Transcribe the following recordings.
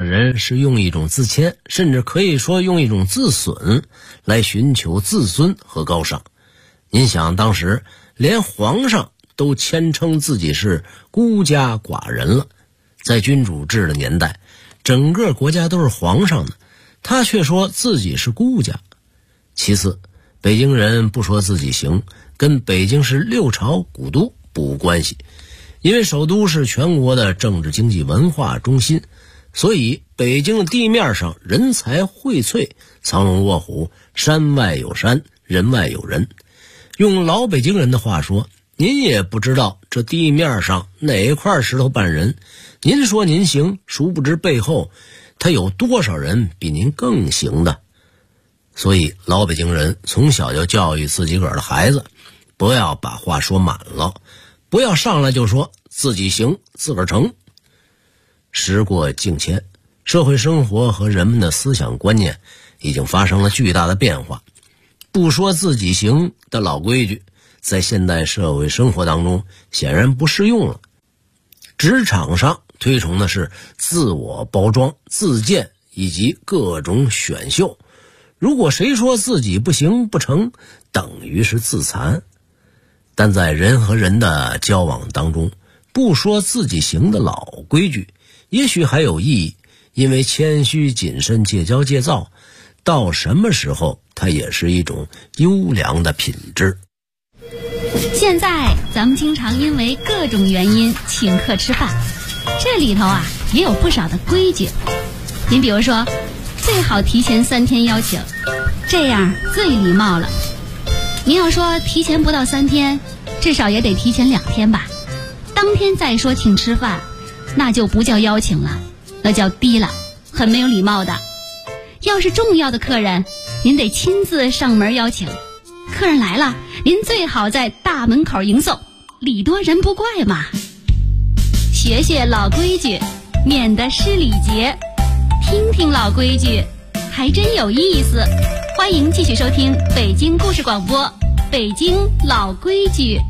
人是用一种自谦，甚至可以说用一种自损来寻求自尊和高尚。您想，当时连皇上都谦称自己是孤家寡人了，在君主制的年代，整个国家都是皇上的，他却说自己是孤家。其次，北京人不说自己行，跟北京是六朝古都不无关系，因为首都是全国的政治经济文化中心，所以北京的地面上人才荟萃，藏龙卧虎，山外有山，人外有人。用老北京人的话说，您也不知道这地面上哪块石头绊人，您说您行，殊不知背后他有多少人比您更行的。所以老北京人从小就教育自己个儿的孩子，不要把话说满了，不要上来就说自己行，自个儿成。时过境迁，社会生活和人们的思想观念已经发生了巨大的变化，不说自己行的老规矩在现代社会生活当中显然不适用了。职场上推崇的是自我包装、自荐以及各种选秀，如果谁说自己不行不成，等于是自残。但在人和人的交往当中，不说自己行的老规矩也许还有意义，因为谦虚谨慎、戒骄戒躁，到什么时候它也是一种优良的品质。 现在咱们经常因为各种原因请客吃饭，这里头也有不少的规矩。您比如说，最好提前3天邀请，这样最礼貌了。您要说提前不到3天，至少也得提前2天吧。当天再说请吃饭，那就不叫邀请了，那叫低了，很没有礼貌的。要是重要的客人，您得亲自上门邀请。客人来了，您最好在大门口迎送，礼多人不怪嘛。学学老规矩，免得失礼节。听听老规矩，还真有意思。欢迎继续收听北京故事广播，北京老规矩。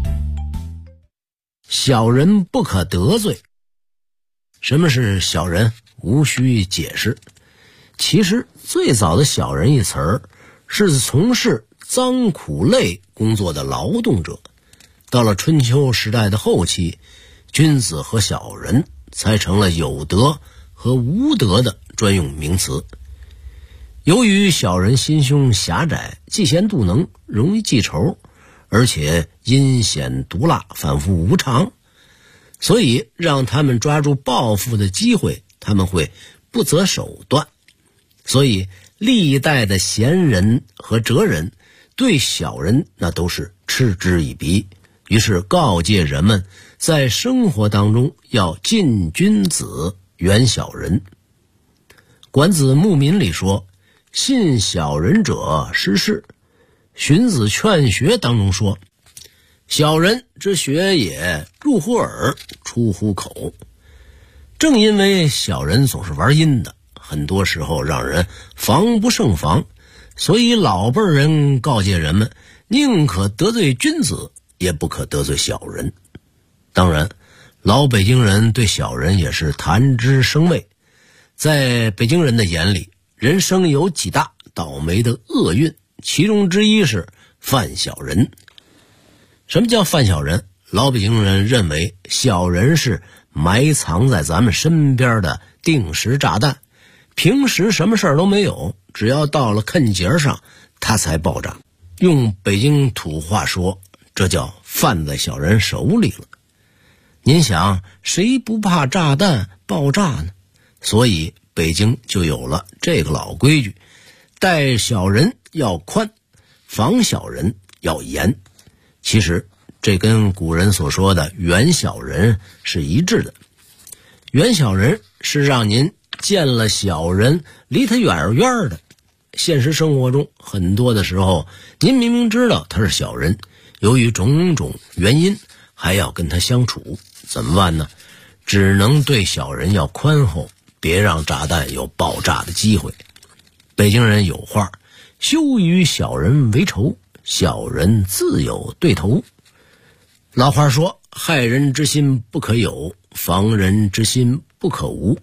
小人不可得罪。什么是小人？无需解释。其实最早的小人一词儿是从事脏苦累工作的劳动者。到了春秋时代的后期，君子和小人才成了有德和无德的专用名词。由于小人心胸狭窄，嫉贤妒能，容易记仇，而且阴险毒辣，反复无常，所以让他们抓住报复的机会，他们会不择手段。所以历代的贤人和哲人对小人那都是嗤之以鼻，于是告诫人们在生活当中要近君子，远小人。管子牧民里说，信小人者失事。荀子劝学当中说，小人之学也，入乎耳，出乎口。正因为小人总是玩阴的，很多时候让人防不胜防，所以老辈人告诫人们，宁可得罪君子，也不可得罪小人。当然，老北京人对小人也是谈之生畏。在北京人的眼里，人生有几大倒霉的厄运，其中之一是犯小人。什么叫犯小人？老北京人认为小人是埋藏在咱们身边的定时炸弹，平时什么事儿都没有，只要到了坎节上它才爆炸。用北京土话说，这叫犯在小人手里了。您想，谁不怕炸弹爆炸呢？所以北京就有了这个老规矩，待小人要宽，防小人要严。其实这跟古人所说的远小人是一致的。远小人是让您见了小人离他远远的。现实生活中很多的时候，您明明知道他是小人，由于种种原因还要跟他相处，怎么办呢？只能对小人要宽厚，别让炸弹有爆炸的机会。北京人有话，休与小人为仇，小人自有对头。老话说，害人之心不可有，防人之心不可无。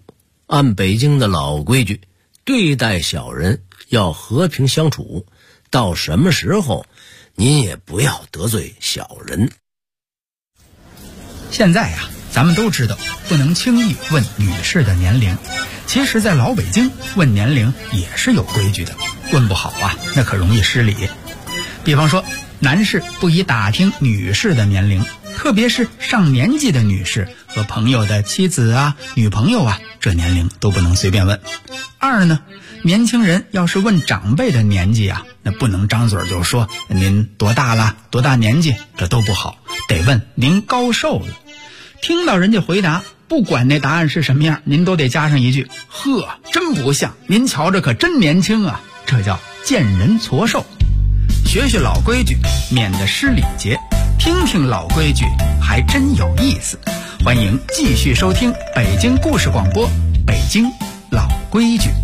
按北京的老规矩，对待小人要和平相处，到什么时候您也不要得罪小人。 现在呀，咱们都知道不能轻易问女士的年龄，其实在老北京问年龄也是有规矩的，问不好啊，那可容易失礼。比方说，男士不宜打听女士的年龄，特别是上年纪的女士和朋友的妻子啊、女朋友啊，这年龄都不能随便问。二呢，年轻人要是问长辈的年纪啊，那不能张嘴就说您多大了、多大年纪，这都不好，得问您高寿了。听到人家回答，不管那答案是什么样，您都得加上一句：呵，真不像，您瞧着可真年轻啊。这叫见人矬寿。学学老规矩，免得失礼节，听听老规矩还真有意思。欢迎继续收听北京故事广播，北京老规矩。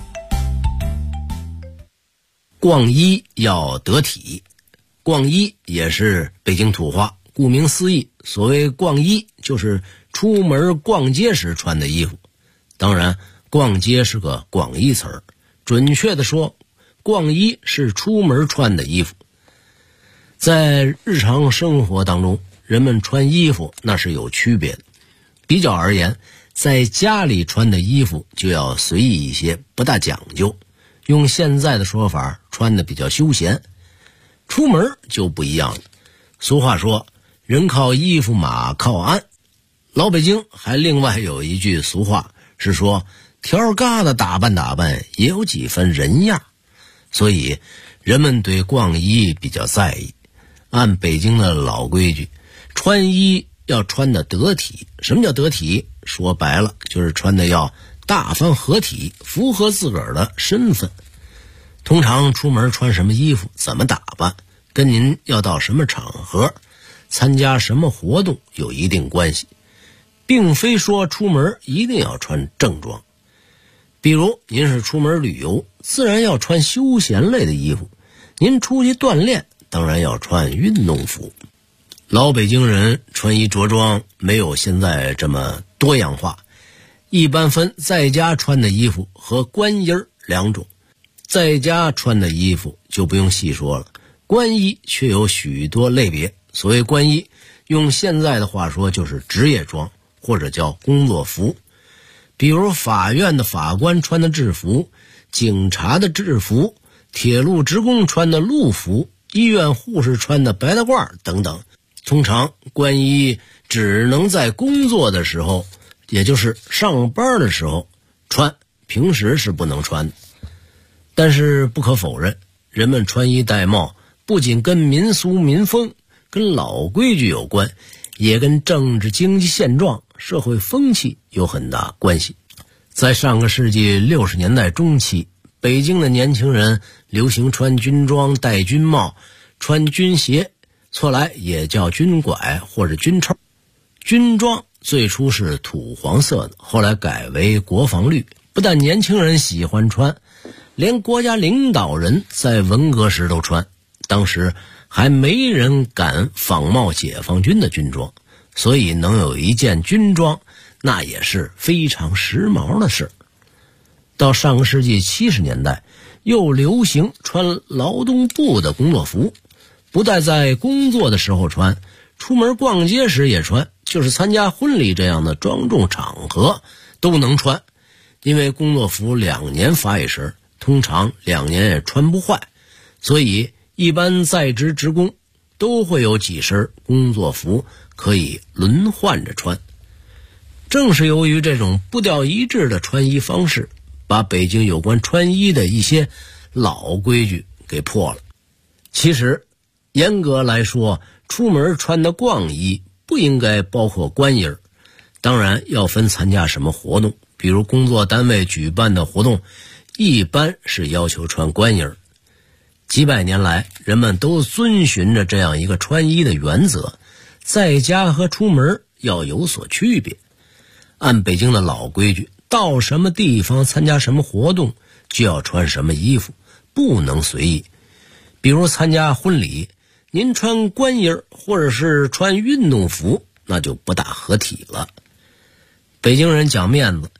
逛衣要得体，逛衣也是北京土话，顾名思义，所谓逛衣就是出门逛街时穿的衣服。当然，逛街是个广义词儿，准确的说，逛衣是出门穿的衣服。在日常生活当中，人们穿衣服那是有区别的。比较而言，在家里穿的衣服就要随意一些，不大讲究，用现在的说法，穿的比较休闲。出门就不一样了。俗话说，人靠衣服，马靠鞍。老北京还另外有一句俗话，是说条疙瘩打扮打扮也有几分人样。所以人们对逛衣比较在意。按北京的老规矩，穿衣要穿得得体。什么叫得体？说白了就是穿得要大方合体，符合自个儿的身份。通常出门穿什么衣服，怎么打扮，跟您要到什么场合，参加什么活动有一定关系，并非说出门一定要穿正装。比如您是出门旅游，自然要穿休闲类的衣服；您出去锻炼，当然要穿运动服。老北京人穿衣着装没有现在这么多样化，一般分在家穿的衣服和官衣两种。在家穿的衣服就不用细说了，官衣却有许多类别。所谓官衣，用现在的话说就是职业装，或者叫工作服。比如法院的法官穿的制服，警察的制服，铁路职工穿的路服，医院护士穿的白大褂等等。通常官衣只能在工作的时候，也就是上班的时候穿，平时是不能穿的。但是不可否认，人们穿衣戴帽不仅跟民俗民风、跟老规矩有关，也跟政治经济现状、社会风气有很大关系。在上个世纪60年代中期，北京的年轻人流行穿军装、戴军帽、穿军鞋，错来也叫军拐或者军臭。军装最初是土黄色的，后来改为国防绿。不但年轻人喜欢穿，连国家领导人在文革时都穿。当时还没人敢仿冒解放军的军装，所以能有一件军装，那也是非常时髦的事。到上个世纪70年代，又流行穿劳动部的工作服，不但在工作的时候穿，出门逛街时也穿，就是参加婚礼这样的庄重场合都能穿。因为工作服2年发一身，通常2年也穿不坏，所以一般在职职工都会有几身工作服可以轮换着穿。正是由于这种步调一致的穿衣方式，把北京有关穿衣的一些老规矩给破了。其实严格来说，出门穿的逛衣不应该包括官衣，当然要分参加什么活动。比如工作单位举办的活动，一般是要求穿官衣。几百年来，人们都遵循着这样一个穿衣的原则，在家和出门要有所区别。按北京的老规矩，到什么地方参加什么活动，就要穿什么衣服，不能随意。比如参加婚礼，您穿官衣或者是穿运动服，那就不大合体了。北京人讲面子，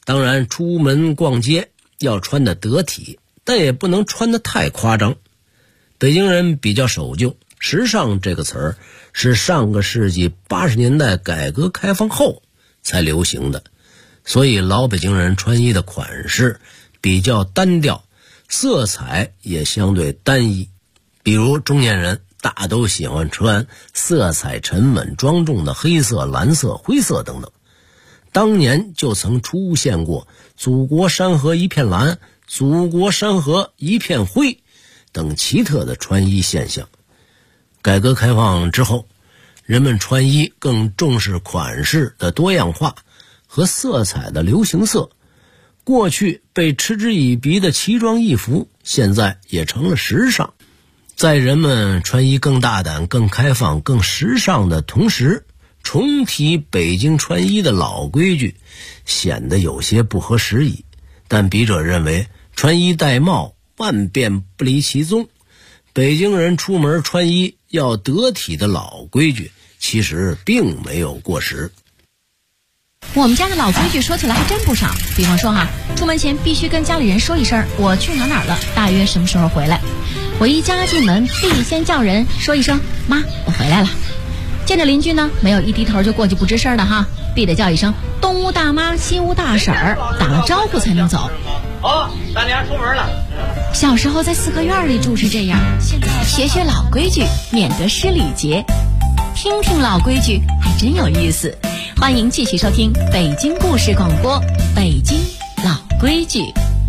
当然出门逛街要穿得得体，但也不能穿得太夸张。北京人比较守旧，时尚这个词儿是上个世纪80年代改革开放后才流行的，所以老北京人穿衣的款式比较单调，色彩也相对单一。比如中年人大都喜欢穿色彩沉稳庄重的黑色、蓝色、灰色等等。当年就曾出现过祖国山河一片蓝、祖国山河一片灰等奇特的穿衣现象。改革开放之后，人们穿衣更重视款式的多样化和色彩的流行色。过去被嗤之以鼻的奇装异服，现在也成了时尚。在人们穿衣更大胆、更开放、更时尚的同时，重提北京穿衣的老规矩显得有些不合时宜。但笔者认为，穿衣戴帽万变不离其宗，北京人出门穿衣要得体的老规矩其实并没有过时。 我们家的老规矩说起来还真不少，比方说出门前必须跟家里人说一声我去哪儿了，大约什么时候回来。回家进门必先叫人说一声妈我回来了。见着邻居呢，没有一低头就过去不吱声的必得叫一声东屋大妈西屋大婶儿，打了招呼才能走。 咱俩出门了。 小时候在四合院里住是这样，现在学学老规矩，免得失礼节。听听老规矩还真有意思。欢迎继续收听北京故事广播，北京老规矩。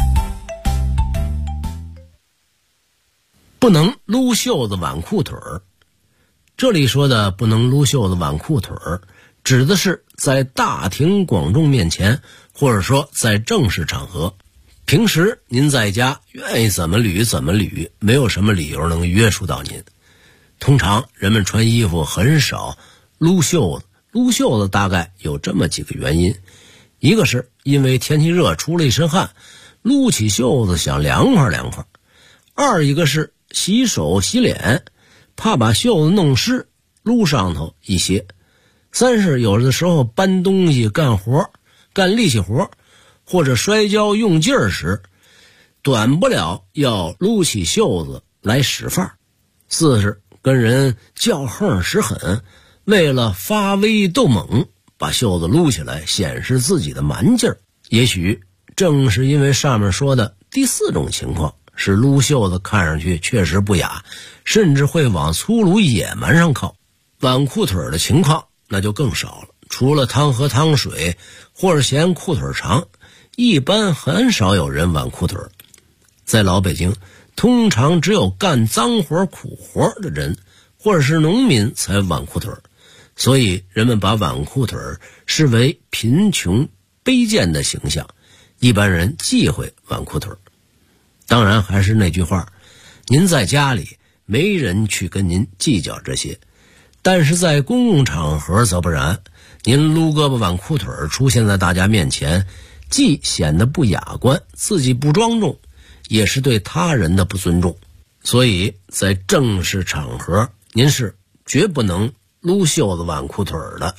不能撸袖子挽裤腿儿。这里说的不能撸袖子挽裤腿儿，指的是在大庭广众面前，或者说在正式场合。平时您在家愿意怎么捋怎么捋，没有什么理由能约束到您。通常人们穿衣服很少撸袖子，撸袖子大概有这么几个原因。一个是因为天气热出了一身汗，撸起袖子想凉快凉快。二一个是洗手洗脸，怕把袖子弄湿，撸上头一些。三是有的时候搬东西干活干力气活或者摔跤用劲儿时，短不了要撸起袖子来使范儿。四是跟人较横使狠，为了发威斗猛，把袖子撸起来显示自己的蛮劲儿。也许正是因为上面说的第四种情况，使撸袖子看上去确实不雅，甚至会往粗鲁野蛮上靠。挽裤腿的情况那就更少了，除了汤喝汤水或者嫌裤腿长，一般很少有人挽裤腿。在老北京，通常只有干脏活苦活的人或者是农民才挽裤腿，所以人们把挽裤腿视为贫穷卑贱的形象，一般人忌讳挽裤腿。当然还是那句话，您在家里没人去跟您计较这些，但是在公共场合则不然。您撸胳膊挽裤腿出现在大家面前，既显得不雅观，自己不庄重，也是对他人的不尊重。所以在正式场合，您是绝不能撸袖子挽裤腿的。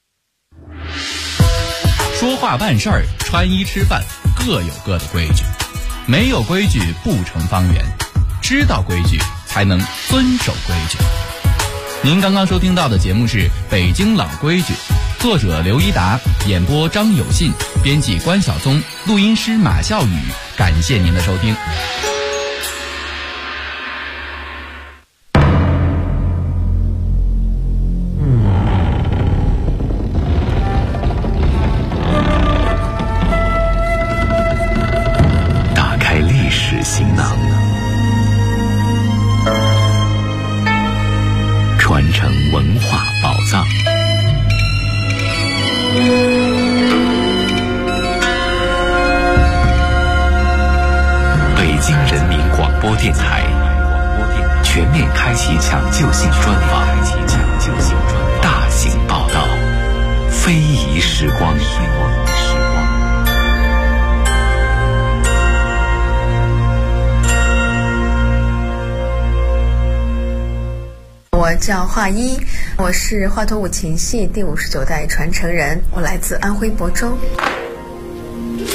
说话办事儿，穿衣吃饭各有各的规矩，没有规矩不成方圆，知道规矩才能遵守规矩。您刚刚收听到的节目是《北京老规矩》，作者刘一达，演播张有信，编辑关晓松，录音师马笑宇。感谢您的收听。 打开历史行囊，传承文化宝藏。北京人民广播电台全面开启抢救性专访，大型报道，非遗时光。 我叫华一，我是华佗五禽戏第59代传承人，我来自安徽亳州。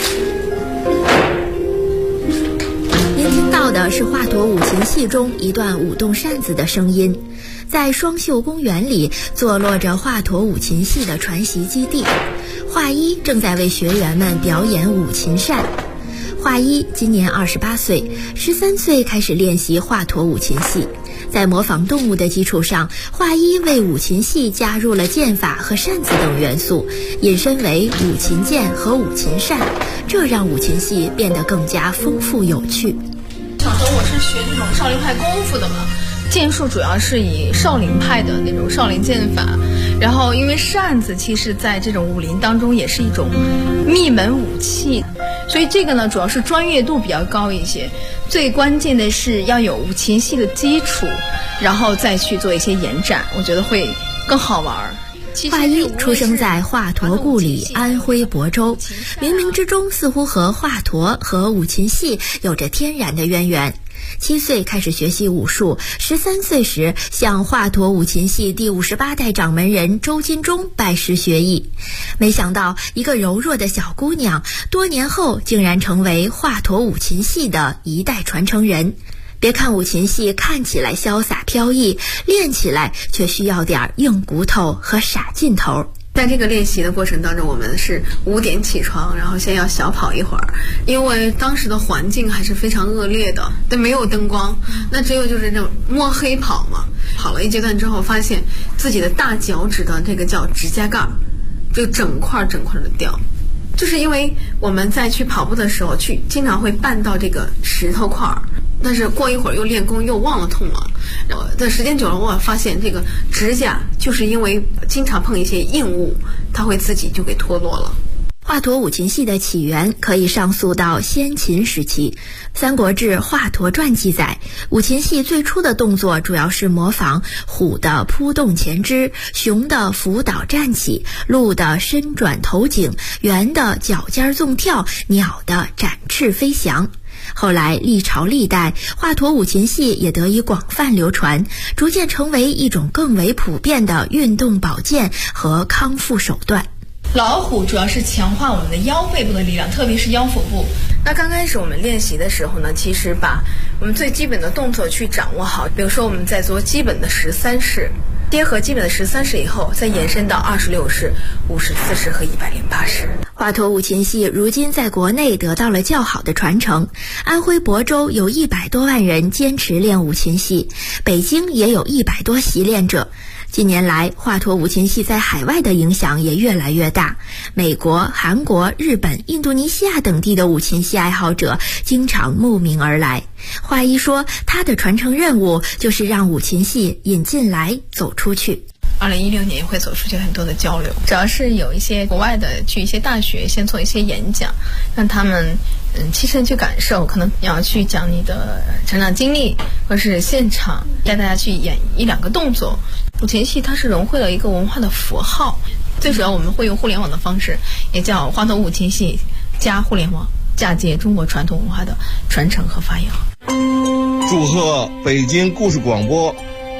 到的是华佗五禽戏中一段舞动扇子的声音。在双秀公园里坐落着华佗五禽戏的传习基地，华一正在为学员们表演五禽扇。华一今年28岁，13岁开始练习华佗五禽戏。在模仿动物的基础上，华一为五禽戏加入了剑法和扇子等元素，引申为五禽剑和五禽扇，这让五禽戏变得更加丰富有趣。 小时候我是学这种少林派功夫的嘛，剑术主要是以少林派的那种少林剑法，然后因为扇子其实在这种武林当中也是一种秘门武器，所以这个呢主要是专业度比较高一些，最关键的是要有五禽戏的基础，然后再去做一些延展，我觉得会更好玩。 华一出生在华佗故里安徽亳州，冥冥之中似乎和华佗和五禽戏有着天然的渊源。7岁开始学习武术，13岁时向华佗五禽戏第58代掌门人周金忠拜师学艺。没想到一个柔弱的小姑娘，多年后竟然成为华佗五禽戏的一代传承人。别看五禽戏看起来潇洒飘逸，练起来却需要点硬骨头和傻劲头。 在这个练习的过程当中，我们是5点起床，然后先要小跑一会儿，因为当时的环境还是非常恶劣的，但没有灯光，那只有就是那种摸黑跑嘛。跑了一阶段之后，发现自己的大脚趾的这个叫指甲盖就整块的掉，就是因为我们在去跑步的时候经常会绊到这个石头块，但是过一会儿又练功又忘了痛了，然后但时间久了我发现这个指甲就是因为经常碰一些硬物，它会自己就给脱落了。 华佗五禽戏的起源可以上溯到先秦时期，《三国志·华佗传》记载，五禽戏最初的动作主要是模仿虎的扑动前肢，熊的伏倒站起，鹿的伸转头颈，猿的脚尖纵跳，鸟的展翅飞翔。后来历朝历代，华佗五禽戏也得以广泛流传，逐渐成为一种更为普遍的运动保健和康复手段。 老虎主要是强化我们的腰背部的力量，特别是腰腹部。那刚开始我们练习的时候呢，其实把我们最基本的动作去掌握好，比如说我们在做基本的13式，结合基本的13式以后，再延伸到26式、54式和108式。 华佗五禽戏如今在国内得到了较好的传承，安徽亳州有100多万人坚持练五禽戏，北京也有100多习练者。近年来，华佗五禽戏在海外的影响也越来越大，美国、韩国、日本、印度尼西亚等地的五禽戏爱好者经常慕名而来。华一说，他的传承任务就是让五禽戏引进来走出去。 2016年也会走出去很多的交流，主要是有一些国外的去一些大学先做一些演讲，让他们亲身去感受，可能要去讲你的成长经历，或是现场带大家去演1-2个动作。五禽戏它是融汇了一个文化的符号，最主要我们会用互联网的方式，也叫华佗五禽戏加互联网，嫁接中国传统文化的传承和发扬。 祝贺北京故事广播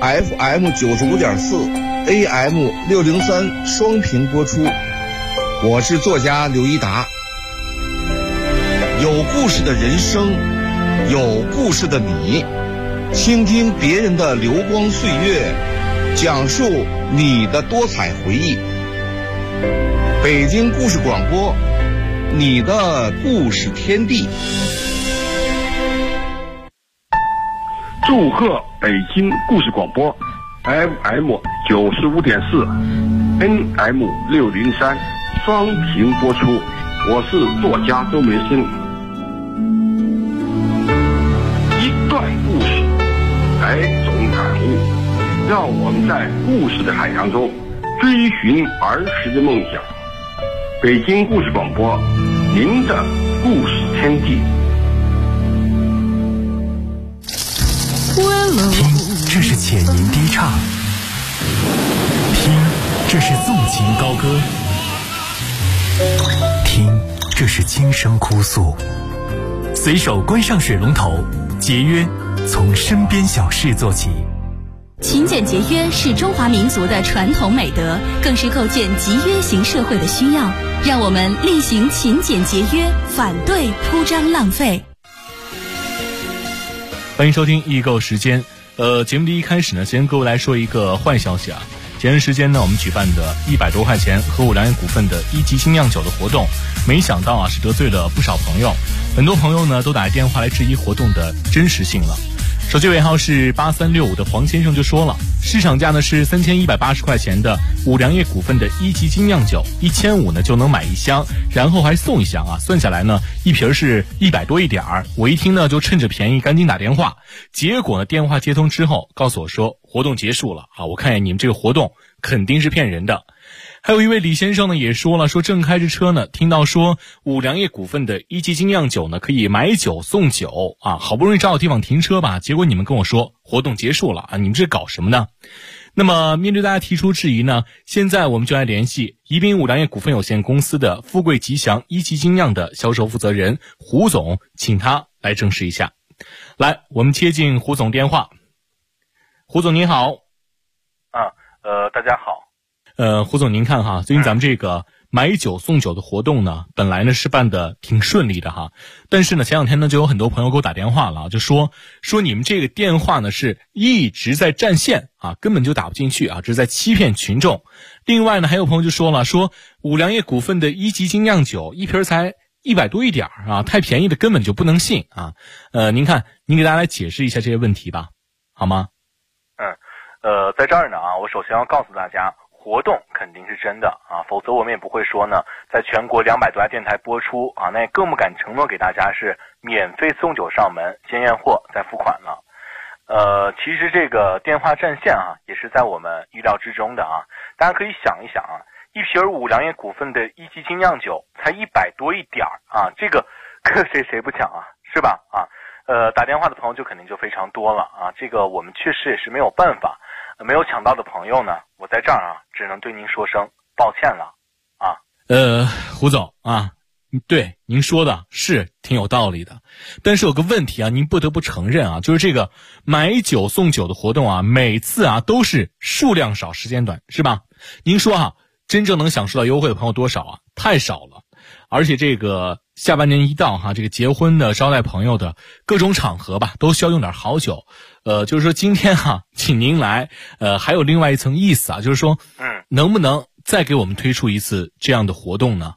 FM 95.4 AM 603双屏播出，我是作家刘一达。有故事的人生，有故事的你，倾听别人的流光岁月，讲述你的多彩回忆。北京故事广播，你的故事天地。 祝贺北京故事广播 FM 95.4 AM 603双屏播出，我是作家周梅生。一段故事，来种感悟，让我们在故事的海洋中追寻儿时的梦想。北京故事广播，您的故事天地。 听，这是浅吟低唱；听，这是纵情高歌；听，这是轻声哭诉。随手关上水龙头，节约从身边小事做起。 勤俭节约是中华民族的传统美德，更是构建集约型社会的需要。让我们力行勤俭节约，反对铺张浪费。 欢迎收听易购时间。节目的一开始呢，先跟各位来说一个坏消息啊。前段时间呢，我们举办的100多块钱和五粮液股份的1级精酿酒的活动，没想到啊是得罪了不少朋友，很多朋友呢都打电话来质疑活动的真实性了。手机尾号是8365的黄先生就说了，市场价呢是3180块钱的五粮液股份的1级精酿酒，1500呢就能买一箱，然后还送一箱啊，算下来呢一瓶是100多一点儿。我一听呢就趁着便宜赶紧打电话，结果呢电话接通之后告诉我说活动结束了啊，我看见你们这个活动肯定是骗人的。还有一位李先生呢也说了，说正开着车呢，听到说五粮液股份的1级精酿酒呢可以买酒送酒啊，好不容易找到地方停车吧，结果你们跟我说活动结束了啊，你们这搞什么呢？那么面对大家提出质疑呢，现在我们就来联系宜宾五粮液股份有限公司的富贵吉祥1级精酿的销售负责人胡总，请他来证实一下。来，我们接进胡总电话。胡总您好。 大家好。 胡总您看哈，最近咱们这个买酒送酒的活动呢，本来呢是办的挺顺利的哈，但是呢前两天呢就有很多朋友给我打电话了，就说你们这个电话呢是一直在占线啊，根本就打不进去啊，这是在欺骗群众。另外呢还有朋友就说了，说五粮液股份的1级精酿酒一瓶才100多一点啊，太便宜的根本就不能信啊。您看您给大家来解释一下这些问题吧，好吗？ 在这儿呢啊，我首先要告诉大家，活动肯定是真的啊，否则我们也不会说呢，在全国200多家电台播出啊，那也更不敢承诺给大家是免费送酒上门，先验货再付款了。其实这个电话占线啊，也是在我们预料之中的啊。大家可以想一想啊，一瓶五粮液股份的1级精酿酒才100多一点啊，这个谁不抢啊，是吧？啊，打电话的朋友就肯定就非常多了啊，这个我们确实也是没有办法。没有抢到的朋友呢，我在这儿啊，只能对您说声抱歉了啊。 胡总啊，对您说的是挺有道理的，但是有个问题啊，您不得不承认啊，就是这个买酒送酒的活动啊，每次啊都是数量少时间短，是吧？您说啊，真正能享受到优惠的朋友多少啊？太少了。而且这个下半年一到哈，这个结婚的、招待朋友的各种场合吧，都需要用点好酒。就是说今天哈，请您来，还有另外一层意思啊，就是说，能不能再给我们推出一次这样的活动呢？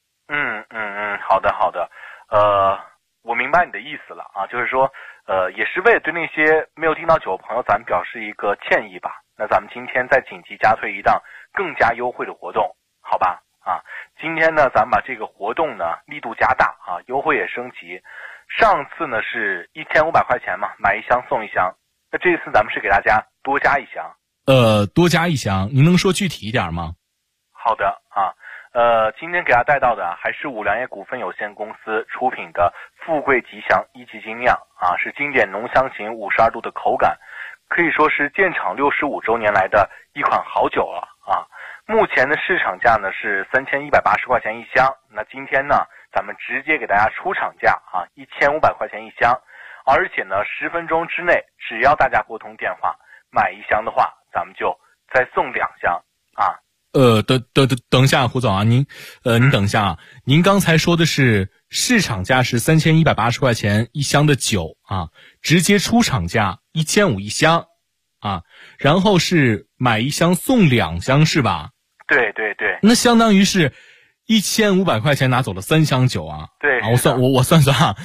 好的，我明白你的意思了啊，就是说，也是为了对那些没有订到酒的朋友，咱们表示一个歉意吧。那咱们今天再紧急加推一档更加优惠的活动，好吧？啊，今天呢，咱们把这个活动呢力度加大啊，优惠也升级。上次呢是1500块钱嘛，买一箱送一箱。那这次咱们是给大家多加一箱。 多加一箱，您能说具体一点吗？ 好的啊，今天给大家带到的还是五粮液股份有限公司出品的富贵吉祥1级精酿啊，是经典浓香型52度的口感，可以说是建厂65周年来的一款好酒了啊。目前的市场价呢是3180块钱一箱，那今天呢咱们直接给大家出厂价啊，1500块钱一箱，而且呢10分钟之内，只要大家拨通电话买一箱的话，咱们就再送2箱啊。 等一下，胡总啊，您等一下啊，您刚才说的是市场价是3180块钱一箱的酒啊，直接出厂价1500一箱啊，然后是买一箱送2箱是吧？ 对， 那相当于是1500块钱拿走了3箱酒啊。 对啊，我算啊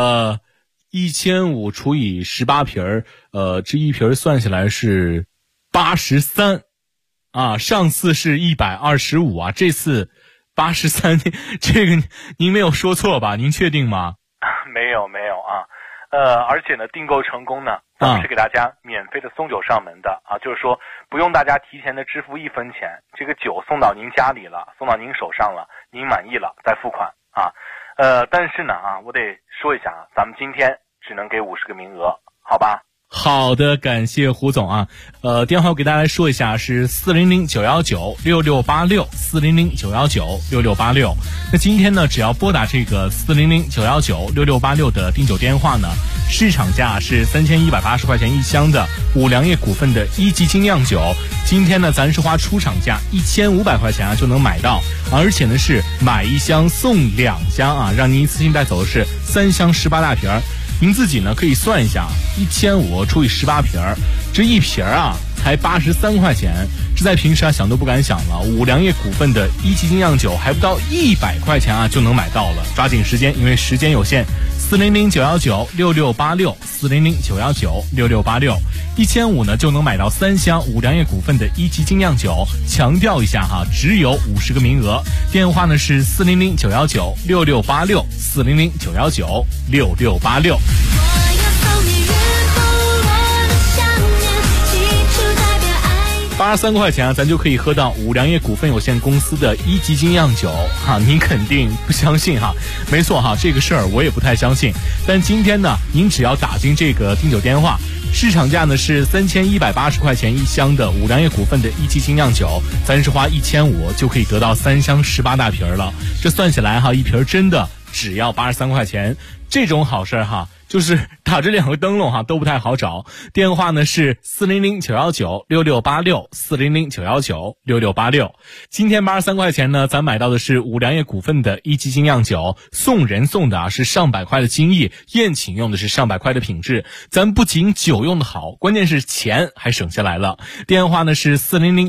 ，1500除以18瓶这一瓶算下来是83啊，上次是125啊，这次83，这个您没有说错吧？您确定吗？ 没有啊。而且呢，订购成功呢，咱们是给大家免费的送酒上门的啊，就是说不用大家提前的支付1分钱，这个酒送到您家里了，送到您手上了，您满意了再付款啊。但是呢啊，我得说一下啊，咱们今天只能给50个名额，好吧？ 好的，感谢胡总啊。电话我给大家来说一下，是400-919-6686，400-919-6686。那今天呢，只要拨打这个400-919-6686的订酒电话呢，市场价是3180块钱一箱的五粮液股份的1级精酿酒，今天呢，咱是花出厂价1500块钱啊就能买到，而且呢是买一箱送2箱啊，让您一次性带走的是3箱18大瓶。 您自己呢可以算一下，1500除以18瓶，这一瓶啊才83块钱，这在平时啊想都不敢想了。五粮液股份的一级精酿酒还不到100块钱啊就能买到了，抓紧时间，因为时间有限。400-919-6686，400-919-6686，1500呢就能买到3箱五粮液股份的一级精酿酒。强调一下哈，只有50个名额。电话呢是400-919-6686，400-919-6686。83块钱啊，咱就可以喝到五粮液股份有限公司的一级精酿酒哈，您肯定不相信哈？没错哈，这个事儿我也不太相信。但今天呢，您只要打进这个订酒电话，市场价呢是3180块钱一箱的五粮液股份的一级精酿酒，咱是花1500就可以得到3箱18大瓶了。这算起来哈，一瓶真的只要83块钱，这种好事哈。就是打这2个灯笼哈都不太好找，电话呢是400-919-6686，400-919-6686。今天83块钱呢，咱买到的是五粮液股份的一级精酿酒，送人送的啊是上百块的精益，宴请用的是上百块的品质。咱不仅酒用的好，关键是钱还省下来了。电话呢是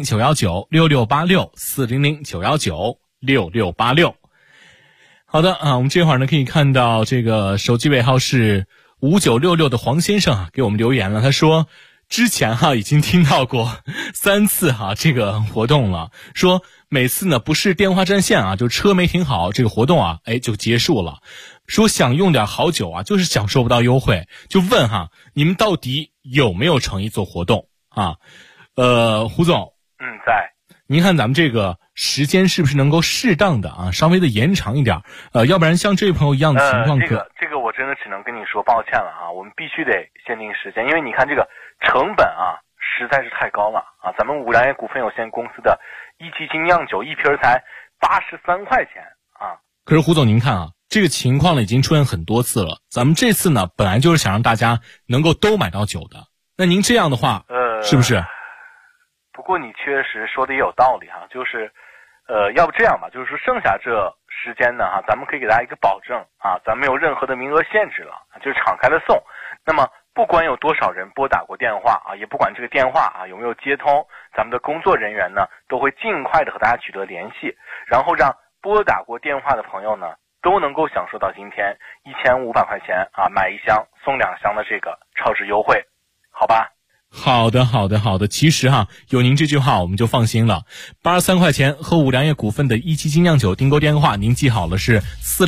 400-919-6686，400-919-6686。好的啊，我们这会儿呢可以看到这个手机尾号是5966的黄先生啊给我们留言了，他说之前已经听到过3次这个活动了，说每次呢不是电话占线啊，就车没停好，这个活动就结束了。说想用点好酒就是享受不到优惠，就问你们到底有没有诚意做活动啊？胡总， 在。 您看咱们这个时间是不是能够适当的稍微的延长一点？要不然像这位朋友一样的情况这个我真的只能跟你说抱歉了我们必须得限定时间，因为你看这个成本实在是太高了咱们五粮液股份有限公司的一级精酿酒一瓶才83块钱可是胡总您看这个情况呢已经出现很多次了，咱们这次呢本来就是想让大家能够都买到酒的，那您这样的话是不是？ 不过你确实说的也有道理就是要不这样吧，就是说剩下这时间呢咱们可以给大家一个保证咱们没有任何的名额限制了，就是敞开的送。那么不管有多少人拨打过电话也不管这个电话有没有接通，咱们的工作人员呢都会尽快的和大家取得联系，然后让拨打过电话的朋友呢都能够享受到今天1500块钱买1箱送2箱的这个超值优惠，好吧？ 好的，其实有您这句话我们就放心了。83块钱和五粮液股份的一级精酿酒订购电话您记好了，是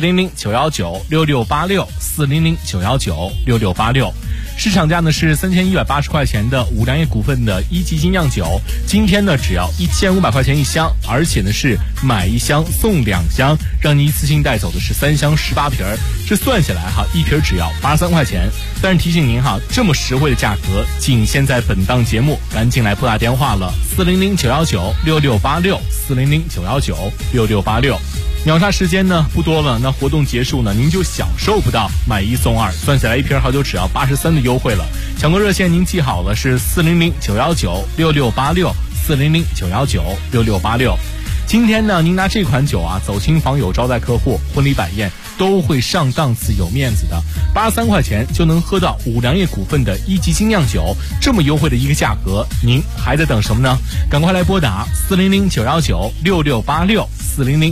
400-919-6686，400-919-6686。市场价呢是3180块钱的五粮液股份的一级精酿酒，今天呢只要1500块钱一箱，而且呢是买1箱送2箱，让你一次性带走的是3箱18瓶，这算下来一瓶只要83块钱。但是提醒您这么实惠的价格仅限在本档节目，赶紧来拨打电话了，400-919-6686，400-919-6686。秒杀时间呢不多了，那活动结束呢您就享受不到买1送2，算下来一瓶好酒只要83的优惠了。抢购热线您记好了，是400-919-6686，400-919-6686。今天呢您拿这款酒走亲访友招待客户婚礼摆宴都会上档次有面子的，83块钱就能喝到五粮液股份的一级精酿酒，这么优惠的一个价格，您还在等什么呢？赶快来拨打400-919-6686，400